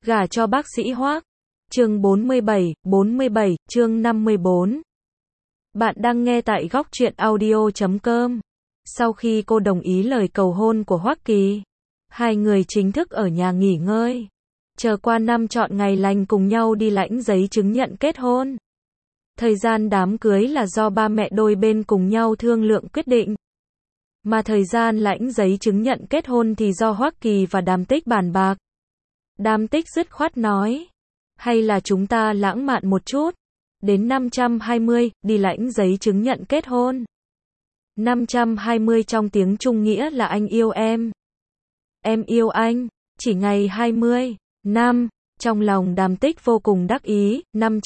Gả cho bác sĩ Hoắc. Chương 47, chương 54. Bạn đang nghe tại góc truyện audio.com. Sau khi cô đồng ý lời cầu hôn của Hoắc Kỳ, hai người chính thức ở nhà nghỉ ngơi, chờ qua năm chọn ngày lành cùng nhau đi lãnh giấy chứng nhận kết hôn. Thời gian đám cưới là do ba mẹ đôi bên cùng nhau thương lượng quyết định, mà thời gian lãnh giấy chứng nhận kết hôn thì do Hoắc Kỳ và Đàm Tích bàn bạc. Đàm Tích dứt khoát nói, hay là chúng ta lãng mạn một chút, đến 520, đi lãnh giấy chứng nhận kết hôn. 520 trong tiếng Trung nghĩa là anh yêu em yêu anh, chỉ ngày 20 năm, trong lòng Đàm Tích vô cùng đắc ý,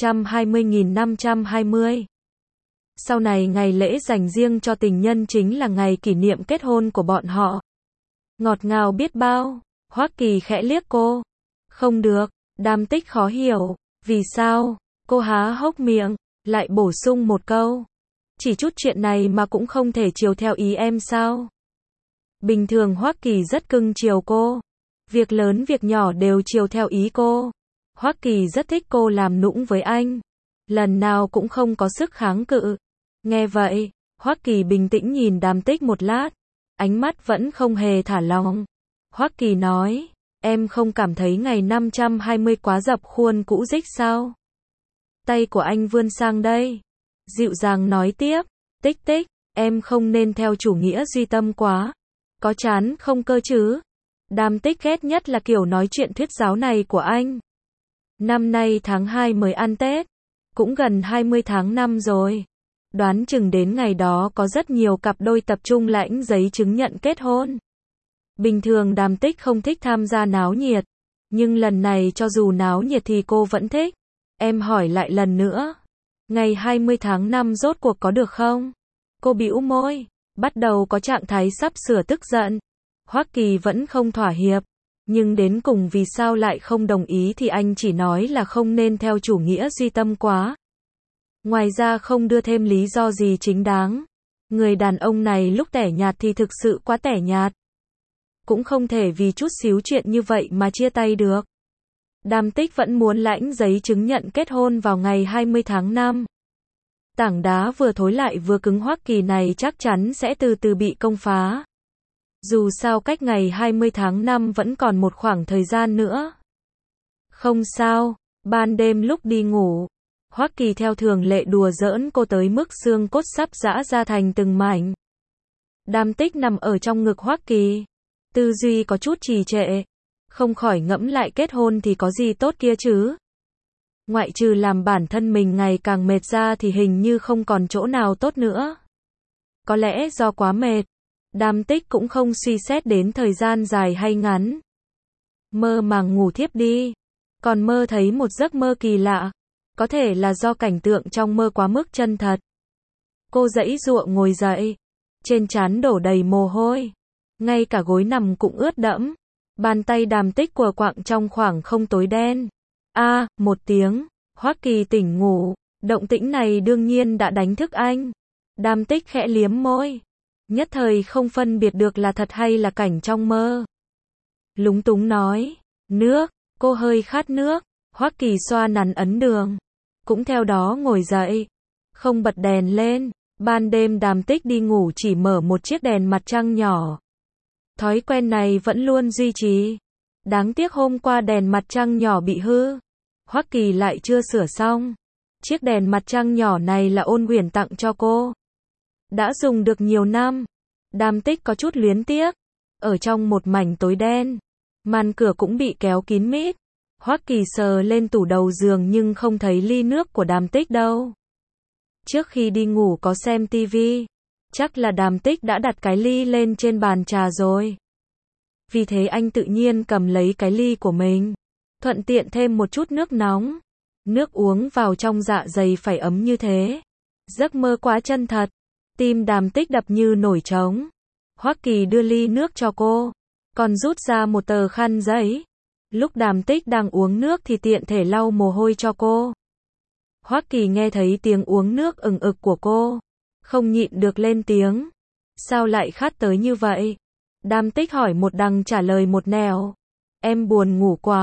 520.520. Sau này ngày lễ dành riêng cho tình nhân chính là ngày kỷ niệm kết hôn của bọn họ. Ngọt ngào biết bao. Hoắc Kỳ khẽ liếc cô. Không được. Đàm Tích khó hiểu. Vì sao? Cô há hốc miệng, lại bổ sung một câu. Chỉ chút chuyện này mà cũng không thể chiều theo ý em sao? Bình thường Hoắc Kỳ rất cưng chiều cô. Việc lớn việc nhỏ đều chiều theo ý cô. Hoắc Kỳ rất thích cô làm nũng với anh. Lần nào cũng không có sức kháng cự. Nghe vậy, Hoắc Kỳ bình tĩnh nhìn Đàm Tích một lát. Ánh mắt vẫn không hề thả lỏng. Hoắc Kỳ nói, em không cảm thấy ngày 520 quá dập khuôn cũ dích sao? Tay của anh vươn sang đây. Dịu dàng nói tiếp, Tích Tích, em không nên theo chủ nghĩa duy tâm quá. Có chán không cơ chứ? Đàm Tích ghét nhất là kiểu nói chuyện thuyết giáo này của anh. Năm nay tháng 2 mới ăn Tết. Cũng gần 20 tháng 5 rồi. Đoán chừng đến ngày đó có rất nhiều cặp đôi tập trung lãnh giấy chứng nhận kết hôn. Bình thường Đàm Tích không thích tham gia náo nhiệt. Nhưng lần này cho dù náo nhiệt thì cô vẫn thích. Em hỏi lại lần nữa. Ngày 20 tháng 5 rốt cuộc có được không? Cô bĩu môi. Bắt đầu có trạng thái sắp sửa tức giận. Hoắc Kỳ vẫn không thỏa hiệp. Nhưng đến cùng vì sao lại không đồng ý thì anh chỉ nói là không nên theo chủ nghĩa duy tâm quá. Ngoài ra không đưa thêm lý do gì chính đáng. Người đàn ông này lúc tẻ nhạt thì thực sự quá tẻ nhạt. Cũng không thể vì chút xíu chuyện như vậy mà chia tay được. Đàm Tích vẫn muốn lãnh giấy chứng nhận kết hôn vào ngày 20 tháng 5. Tảng đá vừa thối lại vừa cứng Hoắc Kỳ này chắc chắn sẽ từ từ bị công phá. Dù sao cách ngày 20 tháng 5 vẫn còn một khoảng thời gian nữa. Không sao, ban đêm lúc đi ngủ, Hoắc Kỳ theo thường lệ đùa giỡn cô tới mức xương cốt sắp giã ra thành từng mảnh. Đàm Tích nằm ở trong ngực Hoắc Kỳ, tư duy có chút trì trệ, không khỏi ngẫm lại kết hôn thì có gì tốt kia chứ. Ngoại trừ làm bản thân mình ngày càng mệt ra thì hình như không còn chỗ nào tốt nữa. Có lẽ do quá mệt, Đàm Tích cũng không suy xét đến thời gian dài hay ngắn. Mơ màng ngủ thiếp đi, còn mơ thấy một giấc mơ kỳ lạ. Có thể là do cảnh tượng trong mơ quá mức chân thật. Cô giãy giụa ngồi dậy, trên trán đổ đầy mồ hôi, ngay cả gối nằm cũng ướt đẫm. Bàn tay Đàm Tích quờ quạng trong khoảng không tối đen. Một tiếng, Hoắc Kỳ tỉnh ngủ, động tĩnh này đương nhiên đã đánh thức anh. Đàm Tích khẽ liếm môi, nhất thời không phân biệt được là thật hay là cảnh trong mơ. Lúng túng nói, nước, cô hơi khát nước. Hoắc Kỳ xoa nắn ấn đường, cũng theo đó ngồi dậy, không bật đèn lên. Ban đêm Đàm Tích đi ngủ chỉ mở một chiếc đèn mặt trăng nhỏ. Thói quen này vẫn luôn duy trì. Đáng tiếc hôm qua đèn mặt trăng nhỏ bị hư. Hoắc Kỳ lại chưa sửa xong. Chiếc đèn mặt trăng nhỏ này là Ôn Uyển tặng cho cô. Đã dùng được nhiều năm. Đàm Tích có chút luyến tiếc. Ở trong một mảnh tối đen, màn cửa cũng bị kéo kín mít. Hoắc Kỳ sờ lên tủ đầu giường nhưng không thấy ly nước của Đàm Tích đâu. Trước khi đi ngủ có xem tivi, chắc là Đàm Tích đã đặt cái ly lên trên bàn trà rồi. Vì thế anh tự nhiên cầm lấy cái ly của mình, thuận tiện thêm một chút nước nóng. Nước uống vào trong dạ dày phải ấm như thế. Giấc mơ quá chân thật. Tim Đàm Tích đập như nổi trống. Hoắc Kỳ đưa ly nước cho cô, còn rút ra một tờ khăn giấy. Lúc Đàm Tích đang uống nước thì tiện thể lau mồ hôi cho cô. Hoắc Kỳ nghe thấy tiếng uống nước ừng ực của cô, không nhịn được lên tiếng. Sao lại khát tới như vậy? Đàm Tích hỏi một đằng trả lời một nẻo. Em buồn ngủ quá.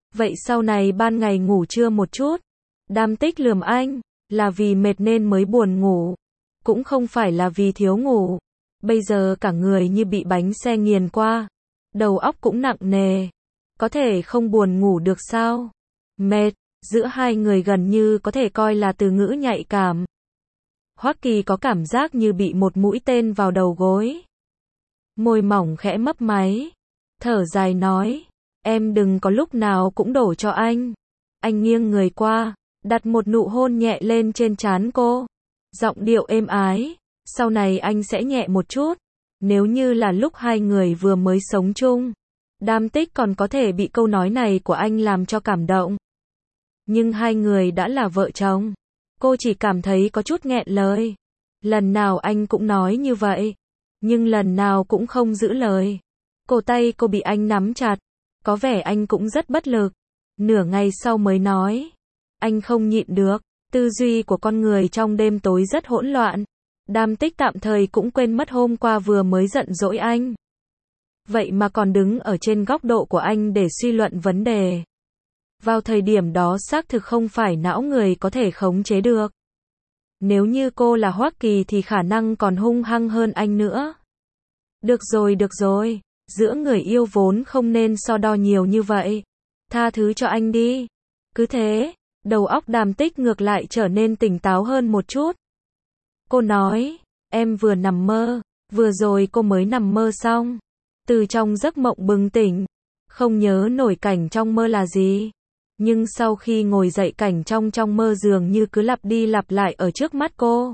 Vậy sau này ban ngày ngủ trưa một chút. Đam Tích lườm anh, là vì mệt nên mới buồn ngủ. Cũng không phải là vì thiếu ngủ. Bây giờ cả người như bị bánh xe nghiền qua. Đầu óc cũng nặng nề. Có thể không buồn ngủ được sao? Mệt, giữa hai người gần như có thể coi là từ ngữ nhạy cảm. Hoắc Kỳ có cảm giác như bị một mũi tên vào đầu gối. Môi mỏng khẽ mấp máy. Thở dài nói, em đừng có lúc nào cũng đổ cho anh. Anh nghiêng người qua, đặt một nụ hôn nhẹ lên trên trán cô. Giọng điệu êm ái, sau này anh sẽ nhẹ một chút. Nếu như là lúc hai người vừa mới sống chung, Đam Tích còn có thể bị câu nói này của anh làm cho cảm động. Nhưng hai người đã là vợ chồng. Cô chỉ cảm thấy có chút nghẹn lời. Lần nào anh cũng nói như vậy, nhưng lần nào cũng không giữ lời. Cổ tay cô bị anh nắm chặt, có vẻ anh cũng rất bất lực. Nửa ngày sau mới nói, anh không nhịn được. Tư duy của con người trong đêm tối rất hỗn loạn. Đam Tích tạm thời cũng quên mất hôm qua vừa mới giận dỗi anh. Vậy mà còn đứng ở trên góc độ của anh để suy luận vấn đề. Vào thời điểm đó xác thực không phải não người có thể khống chế được. Nếu như cô là Hoắc Kỳ thì khả năng còn hung hăng hơn anh nữa. Được rồi, giữa người yêu vốn không nên so đo nhiều như vậy. Tha thứ cho anh đi. Cứ thế, đầu óc Đàm Tích ngược lại trở nên tỉnh táo hơn một chút. Cô nói, em vừa nằm mơ, vừa rồi cô mới nằm mơ xong. Từ trong giấc mộng bừng tỉnh, không nhớ nổi cảnh trong mơ là gì. Nhưng sau khi ngồi dậy cảnh trong mơ dường như cứ lặp đi lặp lại ở trước mắt cô.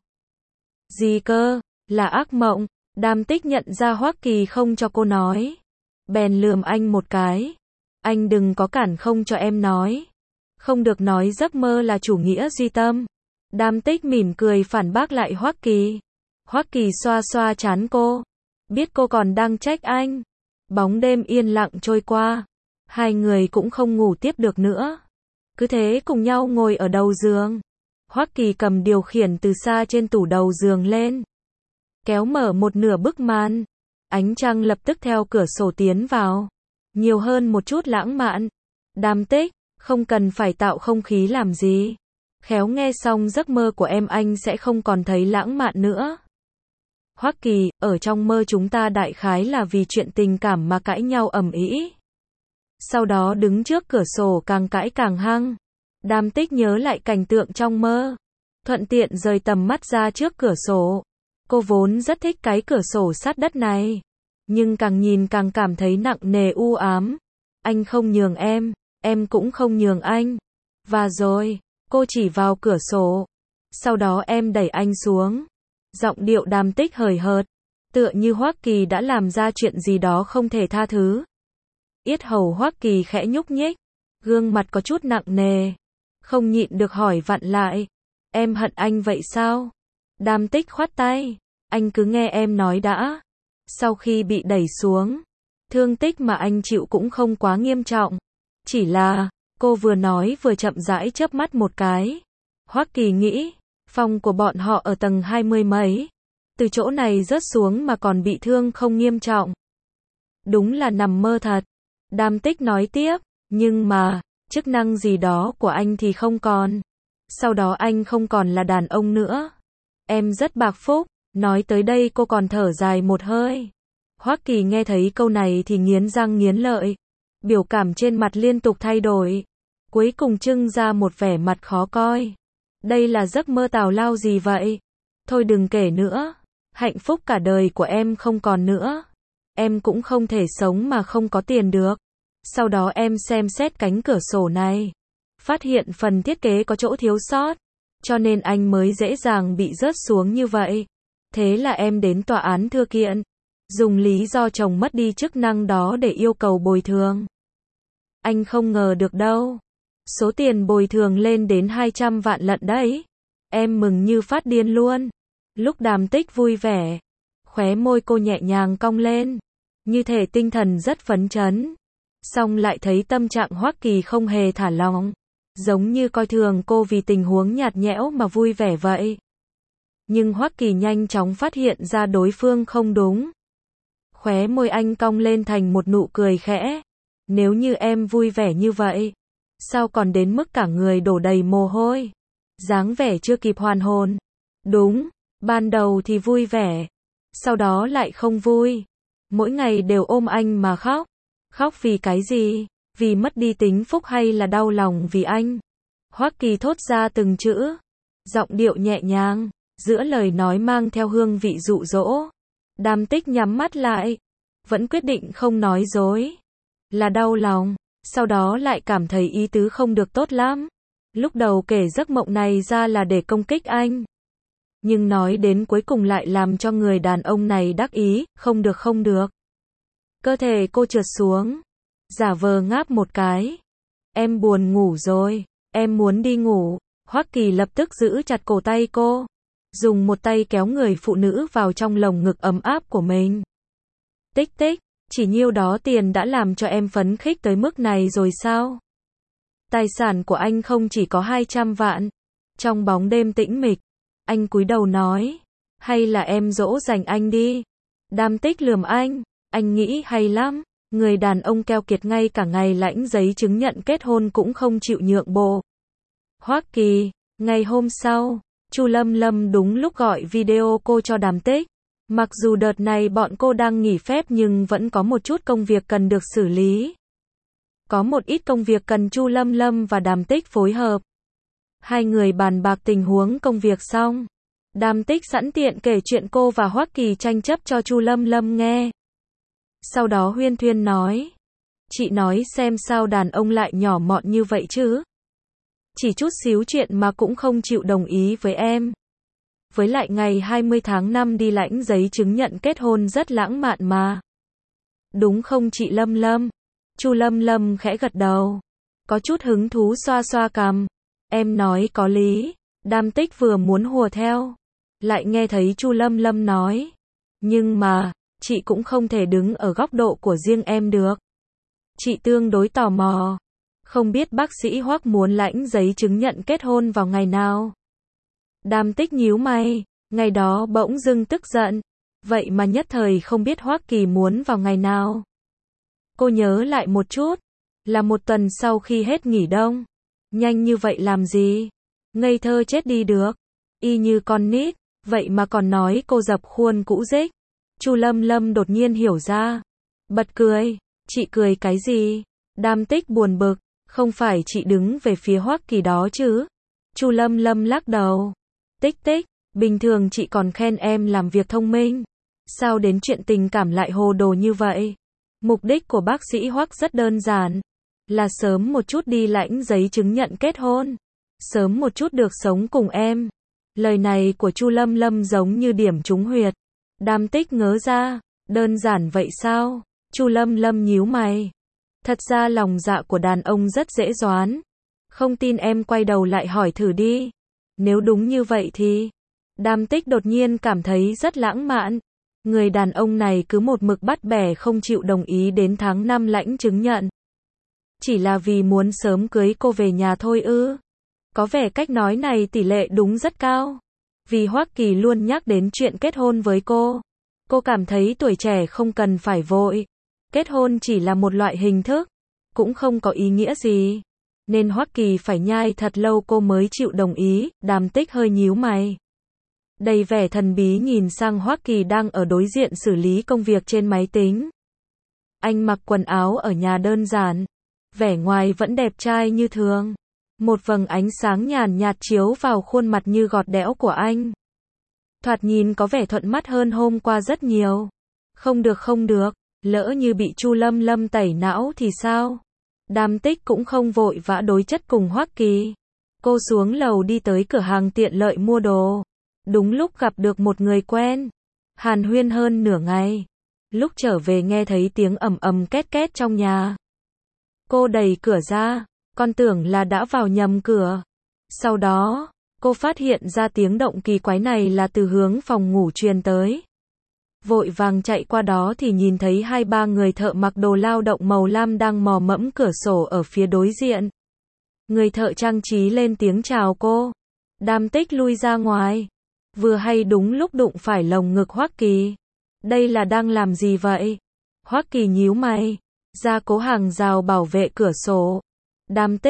Gì cơ, là ác mộng. Đam Tích nhận ra Hoắc Kỳ không cho cô nói. Bèn lườm anh một cái. Anh đừng có cản không cho em nói. Không được nói giấc mơ là chủ nghĩa duy tâm. Đam Tích mỉm cười phản bác lại Hoắc Kỳ. Hoắc Kỳ xoa xoa trán cô. Biết cô còn đang trách anh. Bóng đêm yên lặng trôi qua. Hai người cũng không ngủ tiếp được nữa. Cứ thế cùng nhau ngồi ở đầu giường. Hoắc Kỳ cầm điều khiển từ xa trên tủ đầu giường lên. Kéo mở một nửa bức màn. Ánh trăng lập tức theo cửa sổ tiến vào. Nhiều hơn một chút lãng mạn. Đam Tích, không cần phải tạo không khí làm gì. Khéo nghe xong giấc mơ của em anh sẽ không còn thấy lãng mạn nữa. Hoắc Kỳ, ở trong mơ chúng ta đại khái là vì chuyện tình cảm mà cãi nhau ầm ĩ. Sau đó đứng trước cửa sổ càng cãi càng hăng. Đam Tích nhớ lại cảnh tượng trong mơ. Thuận tiện rời tầm mắt ra trước cửa sổ. Cô vốn rất thích cái cửa sổ sát đất này. Nhưng càng nhìn càng cảm thấy nặng nề u ám. Anh không nhường em cũng không nhường anh. Và rồi, cô chỉ vào cửa sổ. Sau đó em đẩy anh xuống. Giọng điệu Đam Tích hời hợt. Tựa như Hoắc Kỳ đã làm ra chuyện gì đó không thể tha thứ. Yết hầu Hoắc Kỳ khẽ nhúc nhích. Gương mặt có chút nặng nề. Không nhịn được hỏi vặn lại. Em hận anh vậy sao? Đam Tích khoát tay. Anh cứ nghe em nói đã. Sau khi bị đẩy xuống, thương tích mà anh chịu cũng không quá nghiêm trọng. Chỉ là, cô vừa nói vừa chậm rãi chớp mắt một cái. Hoắc Kỳ nghĩ, phòng của bọn họ ở tầng 20 mấy. Từ chỗ này rớt xuống mà còn bị thương không nghiêm trọng. Đúng là nằm mơ thật. Đam Tích nói tiếp, nhưng mà, chức năng gì đó của anh thì không còn. Sau đó anh không còn là đàn ông nữa. Em rất bạc phúc. Nói tới đây cô còn thở dài một hơi. Hoắc Kỳ nghe thấy câu này thì nghiến răng nghiến lợi. Biểu cảm trên mặt liên tục thay đổi. Cuối cùng trưng ra một vẻ mặt khó coi. Đây là giấc mơ tào lao gì vậy? Thôi đừng kể nữa. Hạnh phúc cả đời của em không còn nữa. Em cũng không thể sống mà không có tiền được. Sau đó em xem xét cánh cửa sổ này. Phát hiện phần thiết kế có chỗ thiếu sót. Cho nên anh mới dễ dàng bị rớt xuống như vậy. Thế là em đến tòa án thưa kiện. Dùng lý do chồng mất đi chức năng đó để yêu cầu bồi thường. Anh không ngờ được đâu. Số tiền bồi thường lên đến 200 vạn lận đấy. Em mừng như phát điên luôn. Lúc Đàm Tích vui vẻ. Khóe môi cô nhẹ nhàng cong lên. Như thể tinh thần rất phấn chấn. Xong lại thấy tâm trạng Hoắc Kỳ không hề thả lỏng. Giống như coi thường cô vì tình huống nhạt nhẽo mà vui vẻ vậy. Nhưng Hoắc Kỳ nhanh chóng phát hiện ra đối phương không đúng. Khóe môi anh cong lên thành một nụ cười khẽ. Nếu như em vui vẻ như vậy, Sao còn đến mức cả người đổ đầy mồ hôi? Dáng vẻ chưa kịp hoàn hồn. Đúng, ban đầu thì vui vẻ, sau đó lại không vui. Mỗi ngày đều ôm anh mà khóc. Khóc vì cái gì? Vì mất đi tính phúc hay là đau lòng vì anh? Hoắc Kỳ thốt ra từng chữ, giọng điệu nhẹ nhàng, giữa lời nói mang theo hương vị dụ dỗ. Đàm Tích nhắm mắt lại, vẫn quyết định không nói dối. Là đau lòng, sau đó lại cảm thấy ý tứ không được tốt lắm. Lúc đầu kể giấc mộng này ra là để công kích anh, nhưng nói đến cuối cùng lại làm cho người đàn ông này đắc ý, không được không được. Cơ thể cô trượt xuống, giả vờ ngáp một cái. Em buồn ngủ rồi, em muốn đi ngủ. Hoắc Kỳ lập tức giữ chặt cổ tay cô, dùng một tay kéo người phụ nữ vào trong lồng ngực ấm áp của mình. Tích tích, chỉ nhiêu đó tiền đã làm cho em phấn khích tới mức này rồi sao? Tài sản của anh không chỉ có 200 vạn. Trong bóng đêm tĩnh mịch, anh cúi đầu nói, hay là em dỗ dành anh đi. Đàm Tích lườm anh nghĩ hay lắm. Người đàn ông keo kiệt ngay cả ngày lãnh giấy chứng nhận kết hôn cũng không chịu nhượng bộ. Hoắc Kỳ, ngày hôm sau, Chu Lâm Lâm đúng lúc gọi video cô cho Đàm Tích. Mặc dù đợt này bọn cô đang nghỉ phép nhưng vẫn có một chút công việc cần được xử lý. Có một ít công việc cần Chu Lâm Lâm và Đàm Tích phối hợp. Hai người bàn bạc tình huống công việc xong, Đàm Tích sẵn tiện kể chuyện cô và Hoắc Kỳ tranh chấp cho Chu Lâm Lâm nghe. Sau đó huyên thuyên nói, chị nói xem sao đàn ông lại nhỏ mọn như vậy chứ. Chỉ chút xíu chuyện mà cũng không chịu đồng ý với em. Với lại ngày 20 tháng 5 đi lãnh giấy chứng nhận kết hôn rất lãng mạn mà. Đúng không chị Lâm Lâm? Chu Lâm Lâm khẽ gật đầu, có chút hứng thú xoa xoa cằm. Em nói có lý. Đàm Tích vừa muốn hùa theo, lại nghe thấy Chu Lâm Lâm nói, nhưng mà chị cũng không thể đứng ở góc độ của riêng em được. Chị tương đối tò mò, không biết bác sĩ Hoắc muốn lãnh giấy chứng nhận kết hôn vào ngày nào. Đàm Tích nhíu mày, ngày đó bỗng dưng tức giận, vậy mà nhất thời không biết Hoắc Kỳ muốn vào ngày nào. Cô nhớ lại một chút, là một tuần sau khi hết nghỉ đông. Nhanh như vậy làm gì? Ngây thơ chết đi được. Y như con nít, vậy mà còn nói cô dập khuôn cũ dích. Chu Lâm Lâm đột nhiên hiểu ra, bật cười. Chị cười cái gì? Đàm Tích buồn bực, không phải chị đứng về phía Hoắc Kỳ đó chứ? Chu Lâm Lâm lắc đầu. Tích tích, bình thường chị còn khen em làm việc thông minh. Sao đến chuyện tình cảm lại hồ đồ như vậy? Mục đích của bác sĩ Hoắc rất đơn giản, là sớm một chút đi lãnh giấy chứng nhận kết hôn, sớm một chút được sống cùng em. Lời này của Chu Lâm Lâm giống như điểm trúng huyệt. Đàm Tích ngớ ra, đơn giản vậy sao? Chu Lâm Lâm nhíu mày. Thật ra lòng dạ của đàn ông rất dễ đoán. Không tin em quay đầu lại hỏi thử đi. Nếu đúng như vậy thì... Đàm Tích đột nhiên cảm thấy rất lãng mạn. Người đàn ông này cứ một mực bắt bẻ không chịu đồng ý đến tháng 5 lãnh chứng nhận. Chỉ là vì muốn sớm cưới cô về nhà thôi ư? Có vẻ cách nói này tỷ lệ đúng rất cao. Vì Hoắc Kỳ luôn nhắc đến chuyện kết hôn với cô. Cô cảm thấy tuổi trẻ không cần phải vội. Kết hôn chỉ là một loại hình thức, cũng không có ý nghĩa gì. Nên Hoắc Kỳ phải nhai thật lâu cô mới chịu đồng ý. Đàm Tích hơi nhíu mày, đầy vẻ thần bí nhìn sang Hoắc Kỳ đang ở đối diện xử lý công việc trên máy tính. Anh mặc quần áo ở nhà đơn giản, vẻ ngoài vẫn đẹp trai như thường. Một vầng ánh sáng nhàn nhạt chiếu vào khuôn mặt như gọt đẽo của anh. Thoạt nhìn có vẻ thuận mắt hơn hôm qua rất nhiều. Không được, lỡ như bị Chu Lâm Lâm tẩy não thì sao? Đàm Tích cũng không vội vã đối chất cùng Hoắc Kỳ. Cô xuống lầu đi tới cửa hàng tiện lợi mua đồ. Đúng lúc gặp được một người quen. Hàn huyên hơn nửa ngày. Lúc trở về nghe thấy tiếng ầm ầm két két trong nhà. Cô đẩy cửa ra, con tưởng là đã vào nhầm cửa. Sau đó, cô phát hiện ra tiếng động kỳ quái này là từ hướng phòng ngủ truyền tới. Vội vàng chạy qua đó thì nhìn thấy 2-3 người thợ mặc đồ lao động màu lam đang mò mẫm cửa sổ ở phía đối diện. Người thợ trang trí lên tiếng chào cô. Đàm Tích lui ra ngoài. Vừa hay đúng lúc đụng phải lồng ngực Hoắc Kỳ. Đây là đang làm gì vậy? Hoắc Kỳ nhíu mày, ra cố hàng rào bảo vệ cửa sổ. Đàm Tích,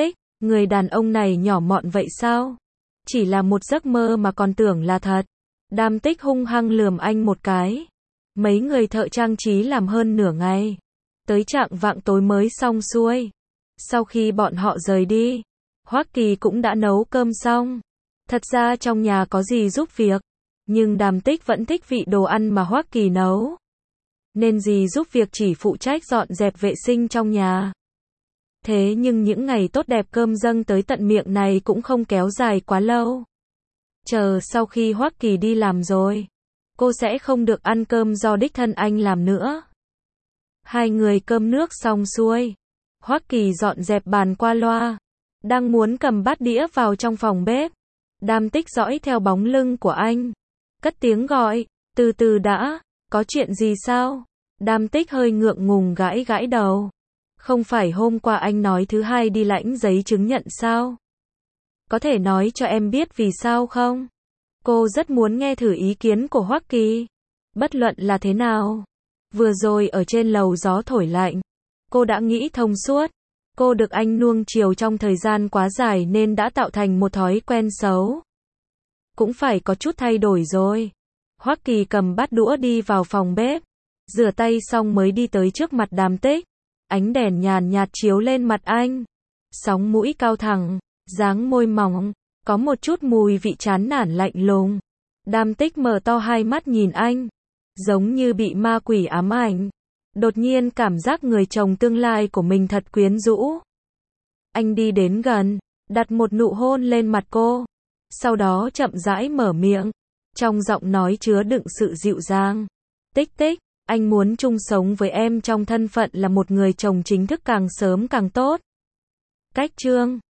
Người đàn ông này nhỏ mọn vậy sao? Chỉ là một giấc mơ mà còn tưởng là thật. Đàm Tích hung hăng lườm anh một cái. Mấy người thợ trang trí làm hơn nửa ngày. Tới chạng vạng tối mới xong xuôi. Sau khi bọn họ rời đi, Hoắc Kỳ cũng đã nấu cơm xong. Thật ra trong nhà có gì giúp việc, nhưng Đàm Tích vẫn thích vị đồ ăn mà Hoắc Kỳ nấu. Nên dì giúp việc chỉ phụ trách dọn dẹp vệ sinh trong nhà. Thế nhưng những ngày tốt đẹp cơm dâng tới tận miệng này cũng không kéo dài quá lâu. Chờ sau khi Hoắc Kỳ đi làm rồi, cô sẽ không được ăn cơm do đích thân anh làm nữa. Hai người cơm nước xong xuôi, Hoắc Kỳ dọn dẹp bàn qua loa, đang muốn cầm bát đĩa vào trong phòng bếp. Đàm Tích dõi theo bóng lưng của anh, cất tiếng gọi, từ từ đã, có chuyện gì sao? Đàm Tích hơi ngượng ngùng gãi gãi đầu. Không phải hôm qua anh nói thứ hai đi lãnh giấy chứng nhận sao? Có thể nói cho em biết vì sao không? Cô rất muốn nghe thử ý kiến của Hoắc Kỳ. Bất luận là thế nào. Vừa rồi ở trên lầu gió thổi lạnh. Cô đã nghĩ thông suốt. Cô được anh nuông chiều trong thời gian quá dài nên đã tạo thành một thói quen xấu. Cũng phải có chút thay đổi rồi. Hoắc Kỳ cầm bát đũa đi vào phòng bếp. Rửa tay xong mới đi tới trước mặt Đàm Tích. Ánh đèn nhàn nhạt chiếu lên mặt anh. Sóng mũi cao thẳng, dáng môi mỏng, có một chút mùi vị chán nản lạnh lùng. Đàm Tích mở to hai mắt nhìn anh, giống như bị ma quỷ ám ảnh. Đột nhiên cảm giác người chồng tương lai của mình thật quyến rũ. Anh đi đến gần, đặt một nụ hôn lên mặt cô. Sau đó chậm rãi mở miệng, trong giọng nói chứa đựng sự dịu dàng. Tích Tích, anh muốn chung sống với em trong thân phận là một người chồng chính thức càng sớm càng tốt. Cách chương